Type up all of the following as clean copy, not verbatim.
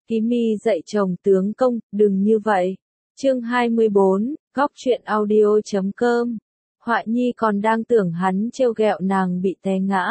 Tím mi dạy chồng tướng công, đừng như vậy. Chương 24, Góc truyện audio.com. Họa Nhi còn đang tưởng hắn trêu ghẹo nàng bị té ngã.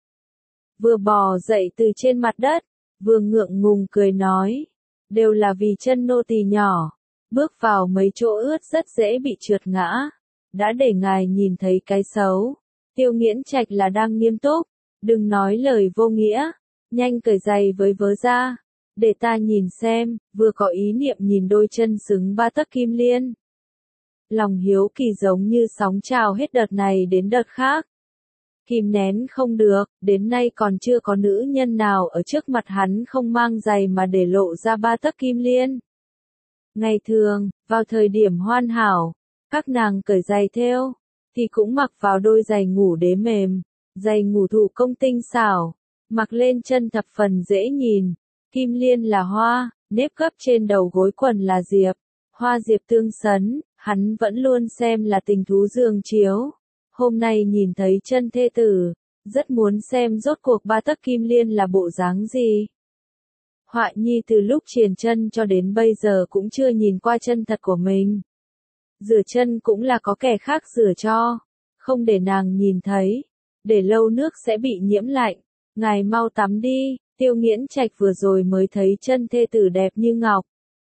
Vừa bò dậy từ trên mặt đất, vừa ngượng ngùng cười nói. Đều là vì chân nô tỳ nhỏ. Bước vào mấy chỗ ướt rất dễ bị trượt ngã. Đã để ngài nhìn thấy cái xấu. Tiêu Nghiễn Trạch là đang nghiêm túc. Đừng nói lời vô nghĩa. Nhanh cởi giày với vớ ra. Để ta nhìn xem, vừa có ý niệm nhìn đôi chân xứng 3 tấc kim liên. Lòng hiếu kỳ giống như sóng trào hết đợt này đến đợt khác. Kìm nén không được, đến nay còn chưa có nữ nhân nào ở trước mặt hắn không mang giày mà để lộ ra 3 tấc kim liên. Ngày thường, vào thời điểm hoàn hảo, các nàng cởi giày thêu, thì cũng mặc vào đôi giày ngủ đế mềm, giày ngủ thủ công tinh xảo, mặc lên chân thập phần dễ nhìn. Kim liên là hoa, nếp gấp trên đầu gối quần là diệp, hoa diệp tương sấn, hắn vẫn luôn xem là tình thú giường chiếu. Hôm nay nhìn thấy chân thê tử, rất muốn xem rốt cuộc 3 tấc kim liên là bộ dáng gì. Họa Nhi từ lúc triền chân cho đến bây giờ cũng chưa nhìn qua chân thật của mình. Rửa chân cũng là có kẻ khác rửa cho, không để nàng nhìn thấy, để lâu nước sẽ bị nhiễm lạnh. Ngài mau tắm đi. Tiêu Nghiễn Trạch vừa rồi mới thấy chân thê tử đẹp như ngọc.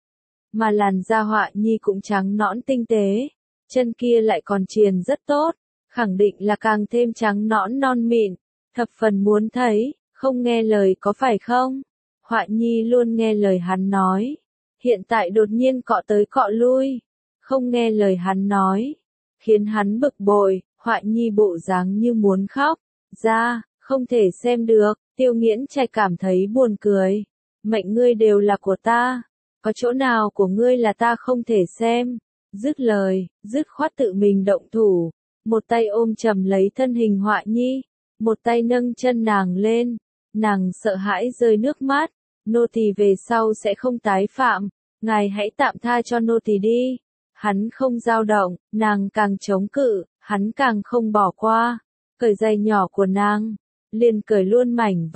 Mà làn da Họa Nhi cũng trắng nõn tinh tế. Chân kia lại còn triền rất tốt. Khẳng định là càng thêm trắng nõn non mịn. Thập phần muốn thấy, không nghe lời có phải không? Họa Nhi luôn nghe lời hắn nói. Hiện tại đột nhiên cọ tới cọ lui. Không nghe lời hắn nói. Khiến hắn bực bội, Họa Nhi bộ dáng như muốn khóc. Ra, không thể xem được. Tiêu Nghiễn Trạch cảm thấy buồn cười. Mệnh ngươi đều là của ta. Có chỗ nào của ngươi là ta không thể xem. Dứt lời, dứt khoát tự mình động thủ. Một tay ôm chầm lấy thân hình Họa Nhi. Một tay nâng chân nàng lên. Nàng sợ hãi rơi nước mắt. Nô tỳ về sau sẽ không tái phạm. Ngài hãy tạm tha cho nô tỳ đi. Hắn không dao động, nàng càng chống cự, hắn càng không bỏ qua. Cởi giày nhỏ của nàng. Liền cởi luôn mảnh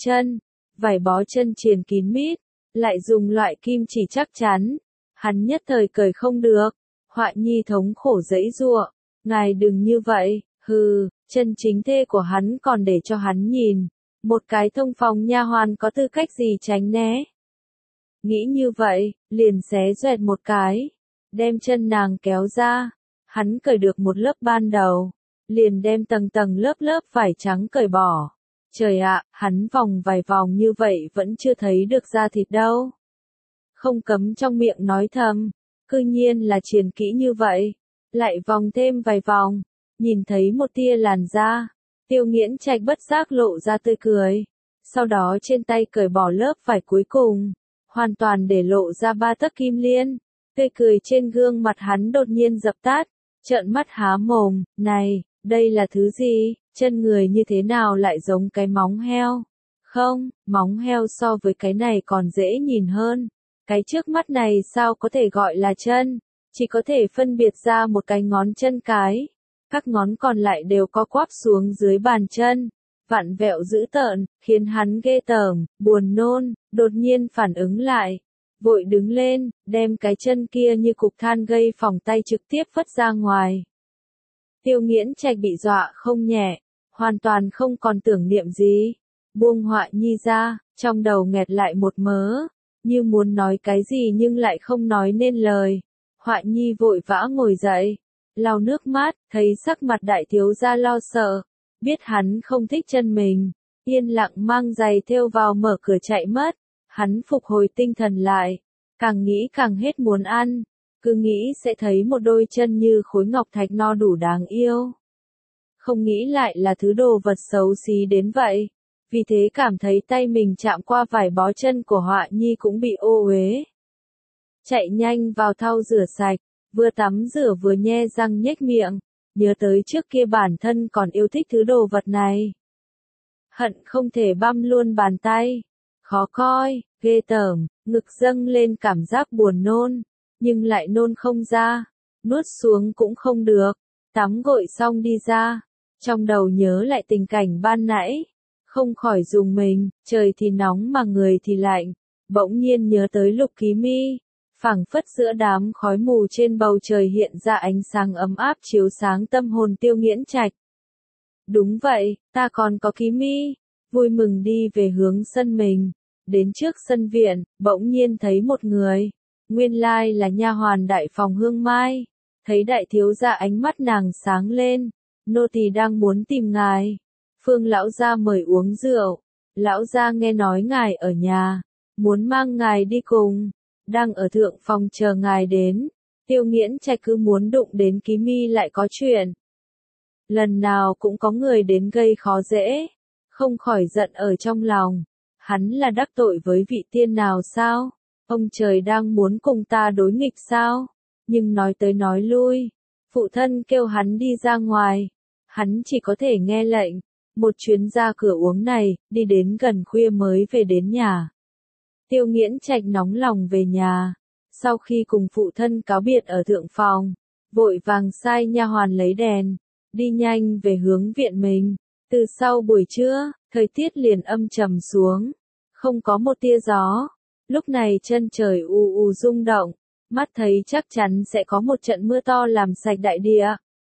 vải bó chân triền kín mít, lại dùng loại kim chỉ chắc chắn, hắn nhất thời cởi không được. Họa Nhi thống khổ giãy giụa, ngài đừng như vậy, hừ, chân chính thê của hắn còn để cho hắn nhìn, một cái thông phòng nha hoàn có tư cách gì tránh né. Nghĩ như vậy, liền xé xoẹt một cái, đem chân nàng kéo ra, hắn cởi được một lớp ban đầu. Liền đem tầng tầng lớp lớp vải trắng cởi bỏ. Trời ạ, hắn vòng vài vòng như vậy vẫn chưa thấy được da thịt đâu. Không cấm trong miệng nói thầm, cư nhiên là triền kỹ như vậy. Lại vòng thêm vài vòng, nhìn thấy một tia làn da. Tiêu Nghiễn Trạch bất giác lộ ra tươi cười. Sau đó trên tay cởi bỏ lớp vải cuối cùng, hoàn toàn để lộ ra 3 tấc kim liên. Tươi cười trên gương mặt hắn đột nhiên dập tắt, trợn mắt há mồm, này. Đây là thứ gì? Chân người như thế nào lại giống cái móng heo? Không, móng heo so với cái này còn dễ nhìn hơn. Cái trước mắt này sao có thể gọi là chân? Chỉ có thể phân biệt ra một cái ngón chân cái. Các ngón còn lại đều co quắp xuống dưới bàn chân. Vặn vẹo dữ tợn, khiến hắn ghê tởm, buồn nôn, đột nhiên phản ứng lại. Vội đứng lên, đem cái chân kia như cục than gây phỏng tay trực tiếp phất ra ngoài. Tiêu Nghiễn Trạch bị dọa không nhẹ, hoàn toàn không còn tưởng niệm gì. Buông Họa Nhi ra, trong đầu nghẹt lại một mớ, như muốn nói cái gì nhưng lại không nói nên lời. Họa Nhi vội vã ngồi dậy, lau nước mắt, thấy sắc mặt đại thiếu gia lo sợ, biết hắn không thích chân mình, yên lặng mang giày thêu vào mở cửa chạy mất. Hắn phục hồi tinh thần lại, càng nghĩ càng hết muốn ăn. Cứ nghĩ sẽ thấy một đôi chân như khối ngọc thạch no đủ đáng yêu. Không nghĩ lại là thứ đồ vật xấu xí đến vậy. Vì thế cảm thấy tay mình chạm qua vải bó chân của Họa Nhi cũng bị ô uế. Chạy nhanh vào thau rửa sạch, vừa tắm rửa vừa nhe răng nhếch miệng. Nhớ tới trước kia bản thân còn yêu thích thứ đồ vật này. Hận không thể băm luôn bàn tay. Khó coi, ghê tởm, ngực dâng lên cảm giác buồn nôn. Nhưng lại nôn không ra, nuốt xuống cũng không được. Tắm gội xong đi ra, trong đầu nhớ lại tình cảnh ban nãy, không khỏi rùng mình, trời thì nóng mà người thì lạnh, bỗng nhiên nhớ tới Lục Ký Mi, phảng phất giữa đám khói mù trên bầu trời hiện ra ánh sáng ấm áp chiếu sáng tâm hồn Tiêu Nghiễn Trạch. Đúng vậy, ta còn có Ký Mi, vui mừng đi về hướng sân mình, đến trước sân viện, bỗng nhiên thấy một người, nguyên lai là nha hoàn đại phòng Hương Mai, thấy đại thiếu gia ánh mắt nàng sáng lên, nô tỳ đang muốn tìm ngài. Phương lão gia mời uống rượu, lão gia nghe nói ngài ở nhà, muốn mang ngài đi cùng, đang ở thượng phòng chờ ngài đến. Tiêu Nghiễn Trạch cứ muốn đụng đến Ký Mi lại có chuyện. Lần nào cũng có người đến gây khó dễ, không khỏi giận ở trong lòng. Hắn là đắc tội với vị tiên nào sao? Ông trời đang muốn cùng ta đối nghịch sao? Nhưng nói tới nói lui, phụ thân kêu hắn đi ra ngoài, hắn chỉ có thể nghe lệnh. Một chuyến ra cửa uống này, đi đến gần khuya mới về đến nhà. Tiêu Nghiễn Trạch nóng lòng về nhà, sau khi cùng phụ thân cáo biệt ở thượng phòng, vội vàng sai nha hoàn lấy đèn, đi nhanh về hướng viện mình. Từ sau buổi trưa, thời tiết liền âm trầm xuống, không có một tia gió. Lúc này chân trời u u rung động, mắt thấy chắc chắn sẽ có một trận mưa to làm sạch đại địa.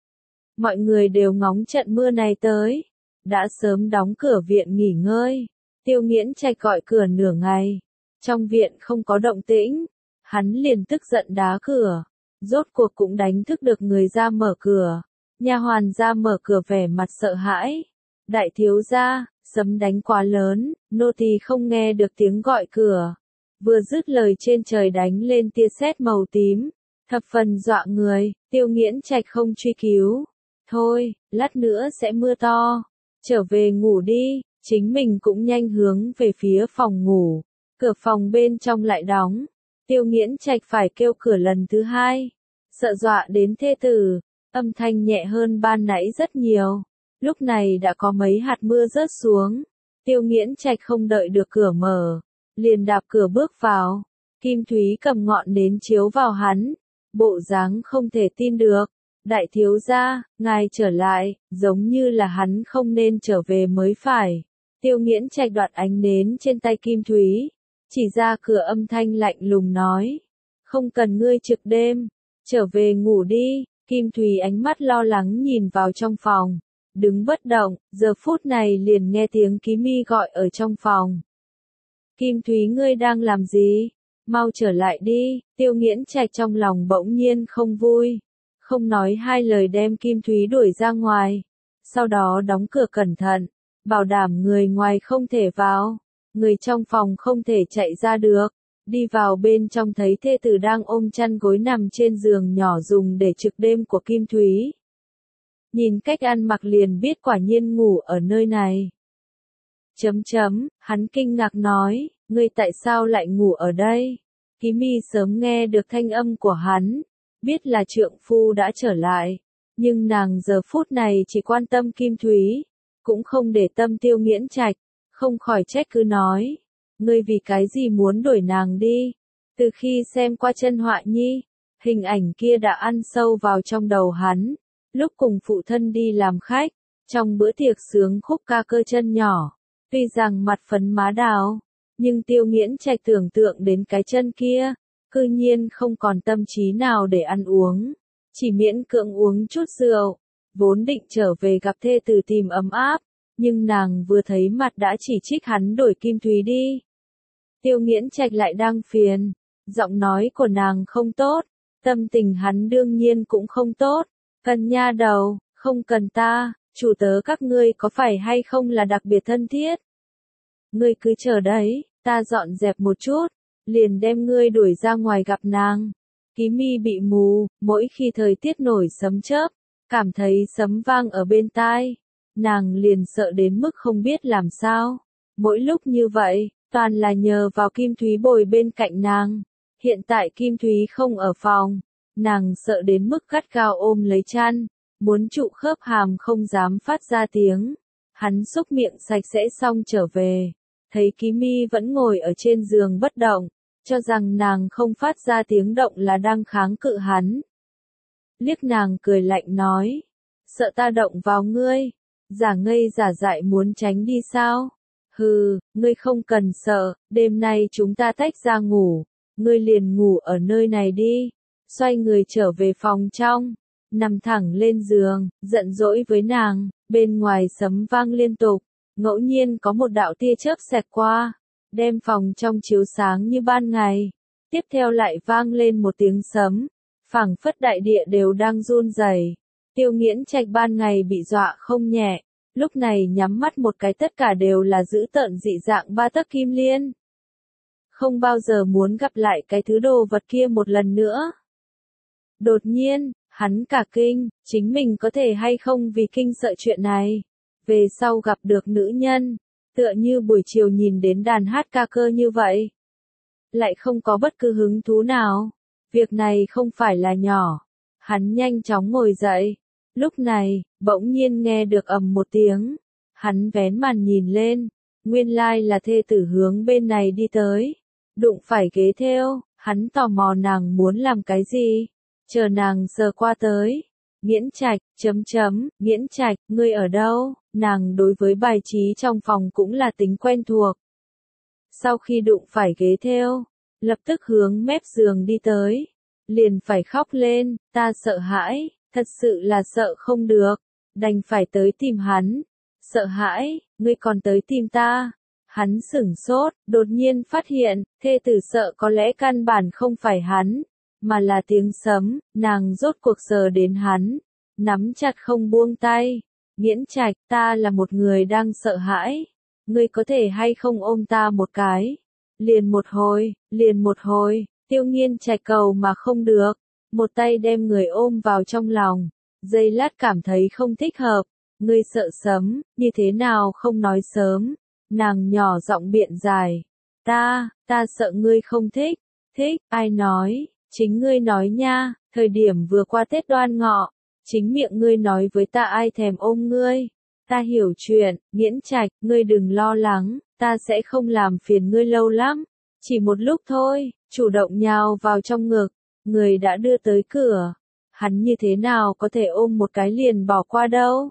Mọi người đều ngóng trận mưa này tới, đã sớm đóng cửa viện nghỉ ngơi. Tiêu Nghiễn Trạch gọi cửa nửa ngày, trong viện không có động tĩnh, hắn liền tức giận đá cửa, rốt cuộc cũng đánh thức được người ra mở cửa. Nha hoàn ra mở cửa vẻ mặt sợ hãi. Đại thiếu gia, sấm đánh quá lớn, nô tỳ không nghe được tiếng gọi cửa. Vừa dứt lời trên trời đánh lên tia sét màu tím, thập phần dọa người. Tiêu Nghiễn Trạch không truy cứu. Thôi, lát nữa sẽ mưa to, trở về ngủ đi. Chính mình cũng nhanh hướng về phía phòng ngủ, cửa phòng bên trong lại đóng. Tiêu Nghiễn Trạch phải kêu cửa lần thứ hai, sợ dọa đến thê tử. Âm thanh nhẹ hơn ban nãy rất nhiều. Lúc này đã có mấy hạt mưa rớt xuống. Tiêu Nghiễn Trạch không đợi được cửa mở, liền đạp cửa bước vào. Kim Thúy cầm ngọn nến chiếu vào hắn, bộ dáng không thể tin được. Đại thiếu gia, ngài trở lại, giống như là hắn không nên trở về mới phải. Tiêu Nghiễn Trạch đoạt ánh nến trên tay Kim Thúy, chỉ ra cửa âm thanh lạnh lùng nói. Không cần ngươi trực đêm, trở về ngủ đi. Kim Thúy ánh mắt lo lắng nhìn vào trong phòng, đứng bất động, giờ phút này liền nghe tiếng Ký Mi gọi ở trong phòng. Kim Thúy ngươi đang làm gì? Mau trở lại đi. Tiêu Nghiễn Trạch trong lòng bỗng nhiên không vui, không nói hai lời đem Kim Thúy đuổi ra ngoài, sau đó đóng cửa cẩn thận, bảo đảm người ngoài không thể vào, người trong phòng không thể chạy ra được. Đi vào bên trong thấy thê tử đang ôm chăn gối nằm trên giường nhỏ dùng để trực đêm của Kim Thúy. Nhìn cách ăn mặc liền biết quả nhiên ngủ ở nơi này. Hắn kinh ngạc nói, ngươi tại sao lại ngủ ở đây? Ký Mi sớm nghe được thanh âm của hắn, biết là trượng phu đã trở lại, nhưng nàng giờ phút này chỉ quan tâm Kim Thúy, cũng không để tâm Tiêu Nghiễn Trạch, không khỏi trách cứ nói. Ngươi vì cái gì muốn đuổi nàng đi? Từ khi xem qua Chân Họa Nhi, hình ảnh kia đã ăn sâu vào trong đầu hắn. Lúc cùng phụ thân đi làm khách, trong bữa tiệc sướng khúc ca Cơ Chân Nhỏ, tuy rằng mặt phấn má đào, nhưng Tiêu Nghiễn Trạch tưởng tượng đến cái chân kia, cư nhiên không còn tâm trí nào để ăn uống, chỉ miễn cưỡng uống chút rượu, vốn định trở về gặp thê tử tìm ấm áp, nhưng nàng vừa thấy mặt đã chỉ trích hắn đổi Kim Thúy đi. Tiêu Nghiễn Trạch lại đang phiền, giọng nói của nàng không tốt, tâm tình hắn đương nhiên cũng không tốt. Cần nha đầu, không cần ta, chủ tớ các ngươi có phải hay không là đặc biệt thân thiết? Ngươi cứ chờ đấy, ta dọn dẹp một chút, liền đem ngươi đuổi ra ngoài gặp nàng. Ký Mi bị mù, mỗi khi thời tiết nổi sấm chớp, cảm thấy sấm vang ở bên tai, nàng liền sợ đến mức không biết làm sao. Mỗi lúc như vậy, toàn là nhờ vào Kim Thúy bồi bên cạnh nàng. Hiện tại Kim Thúy không ở phòng, nàng sợ đến mức gắt gao ôm lấy chăn, muốn trụ khớp hàm không dám phát ra tiếng. Hắn xúc miệng sạch sẽ xong trở về, thấy Ký Mi vẫn ngồi ở trên giường bất động, cho rằng nàng không phát ra tiếng động là đang kháng cự hắn. Liếc nàng cười lạnh nói, sợ ta động vào ngươi, giả ngây giả dại muốn tránh đi sao? Hừ, ngươi không cần sợ, đêm nay chúng ta tách ra ngủ, ngươi liền ngủ ở nơi này đi. Xoay người trở về phòng trong, nằm thẳng lên giường, giận dỗi với nàng, bên ngoài sấm vang liên tục, ngẫu nhiên có một đạo tia chớp xẹt qua, đem phòng trong chiếu sáng như ban ngày. Tiếp theo lại vang lên một tiếng sấm, phảng phất đại địa đều đang run rẩy. Tiêu Nghiễn Trạch ban ngày bị dọa không nhẹ, lúc này nhắm mắt một cái tất cả đều là dữ tợn dị dạng ba tấc kim liên. Không bao giờ muốn gặp lại cái thứ đồ vật kia một lần nữa. Đột nhiên, hắn cả kinh, chính mình có thể hay không vì kinh sợ chuyện này. Về sau gặp được nữ nhân, tựa như buổi chiều nhìn đến đàn hát ca cơ như vậy. Lại không có bất cứ hứng thú nào. Việc này không phải là nhỏ. Hắn nhanh chóng ngồi dậy. Lúc này, bỗng nhiên nghe được ầm một tiếng. Hắn vén màn nhìn lên. Nguyên lai là thê tử hướng bên này đi tới. Đụng phải ghế theo, hắn tò mò nàng muốn làm cái gì. Chờ nàng sờ qua tới. Nghiễn Trạch, Nghiễn Trạch, ngươi ở đâu? Nàng đối với bài trí trong phòng cũng là tính quen thuộc. Sau khi đụng phải ghế theo, lập tức hướng mép giường đi tới. Liền phải khóc lên, ta sợ hãi, thật sự là sợ không được. Đành phải tới tìm hắn. Sợ hãi, ngươi còn tới tìm ta. Hắn sửng sốt, đột nhiên phát hiện, thê tử sợ có lẽ căn bản không phải hắn, mà là tiếng sấm, nàng rốt cuộc sờ đến hắn, nắm chặt không buông tay. Nghiễn Trạch, ta là một người đang sợ hãi, ngươi có thể hay không ôm ta một cái? Liền một hồi, Tiêu Nghiên Trạch cầu mà không được, một tay đem người ôm vào trong lòng, giây lát cảm thấy không thích hợp, ngươi sợ sấm, như thế nào không nói sớm? Nàng nhỏ giọng biện giải, ta sợ ngươi không thích, ai nói, chính ngươi nói nha, thời điểm vừa qua Tết Đoan Ngọ, chính miệng ngươi nói với ta ai thèm ôm ngươi, ta hiểu chuyện, Nghiễn Trạch, ngươi đừng lo lắng, ta sẽ không làm phiền ngươi lâu lắm, chỉ một lúc thôi, chủ động nhào vào trong ngực, người đã đưa tới cửa, hắn như thế nào có thể ôm một cái liền bỏ qua đâu.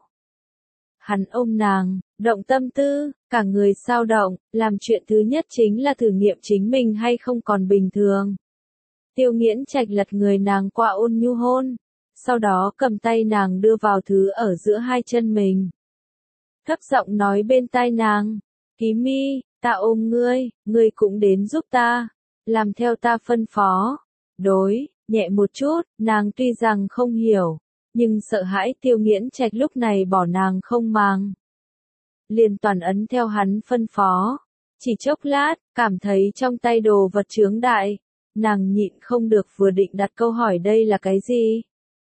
Hắn ôm nàng, động tâm tư, cả người sao động, làm chuyện thứ nhất chính là thử nghiệm chính mình hay không còn bình thường. Tiêu Nghiễn Trạch lật người nàng qua ôn nhu hôn, sau đó cầm tay nàng đưa vào thứ ở giữa hai chân mình. Thấp giọng nói bên tai nàng, Ký Mi, ta ôm ngươi cũng đến giúp ta, làm theo ta phân phó. Đối, nhẹ một chút, nàng tuy rằng không hiểu, nhưng sợ hãi Tiêu Nghiễn Trạch lúc này bỏ nàng không màng. Liền toàn ấn theo hắn phân phó. Chỉ chốc lát, cảm thấy trong tay đồ vật chướng đại. Nàng nhịn không được vừa định đặt câu hỏi đây là cái gì.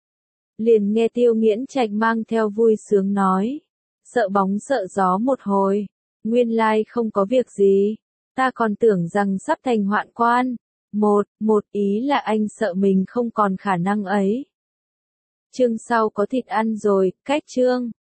Liền nghe Tiêu Nghiễn Trạch mang theo vui sướng nói. Sợ bóng sợ gió một hồi. Nguyên lai không có việc gì. Ta còn tưởng rằng sắp thành hoạn quan. Một ý là anh sợ mình không còn khả năng ấy. Chương sau có thịt ăn rồi, cách chương.